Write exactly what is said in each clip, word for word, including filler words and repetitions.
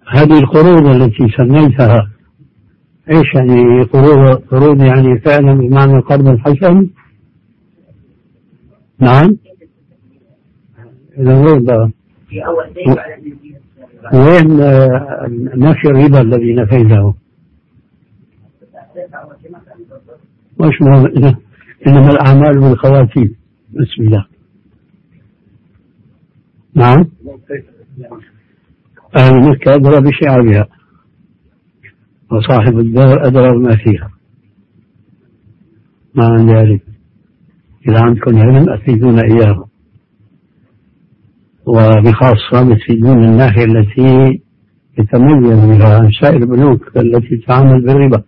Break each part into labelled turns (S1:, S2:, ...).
S1: هذه القروض التي سميتها ايش يعني قروض؟ قروض يعني فعلا بمعنى القرض الحسن؟ نعم. إذا وين نفي الربا الذي نفيته؟ مش مهم، إنما الأعمال بالخواتيم. بسم الله. نعم. أهل مكة أدرى بشعابها وصاحب الدار أدرى بما فيها. ما عن ذلك إذا عندكم علم أفيدون إياه، وبخاصة تفيدون الناحية التي يتميز بها عن سائر البنوك التي تتعامل بالربا.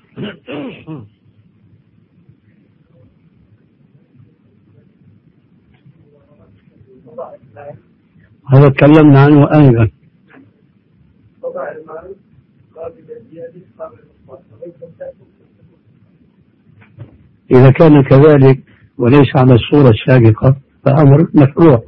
S1: هذا تكلمنا عنه آنفا. إذا كان كذلك وليس على الصورة السابقة فأمر مشروع.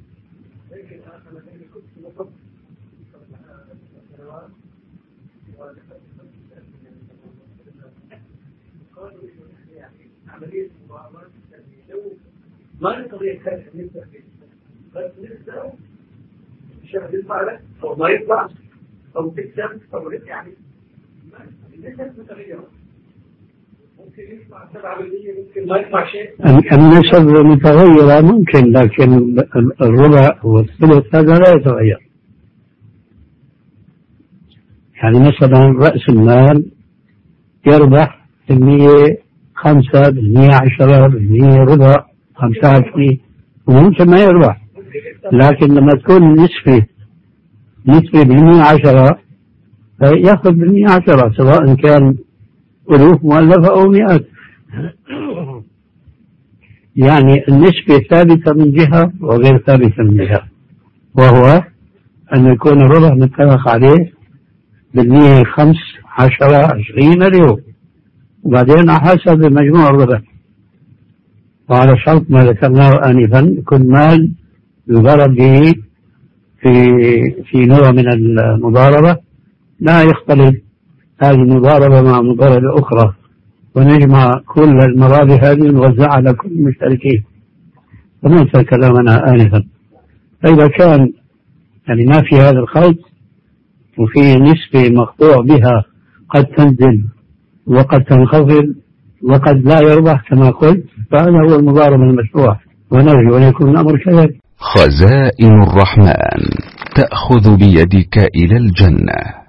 S2: ما نقضي الخير نبدأ فيه بس نبدأ الشهر يطلع لك أو ما يطلع أو تكسب أو يعني النسب متغيرة، ممكن يطلع سبعة بالمية ممكن ما يطلع شيء.
S1: النسب متغيرة ممكن، لكن الربع والثلث هذا لا يتغير. يعني مثلا رأس المال يربح بالمية خمسة بالمية عشرة بالمية ربع خمسة عشرين وممكن ما يربح، لكن لما تكون النسبة نسبة بالمية عشرة يأخذ بالمية عشرة سواء كان ألوف مؤلفة أو مئات. يعني النسبة ثابتة من جهة وغير ثابتة من جهة، وهو أن يكون الربح متفق عليه بالمية خمس عشرة عشرين اليوم، وبعدين على حسب مجموع الربح، وعلى شرط ما ذكرناه آنفا كل مال يضرب به في في نوع من المضاربة لا يختلف هذه المضاربة مع مضاربة أخرى، ونجمع كل المرابح هذه نوزعها على كل المشتركين، وننسى كلامنا آنفا. فإذا كان يعني ما في هذا الخلط وفي نسبة مقطوع بها قد تنزل وقد تنخفض وقد لا يربح كما قلت، فهذا هو المضاربة المشروع، ونرجو أن يكون الأمر كذلك.
S3: خزائن الرحمن تأخذ بيدك إلى الجنة.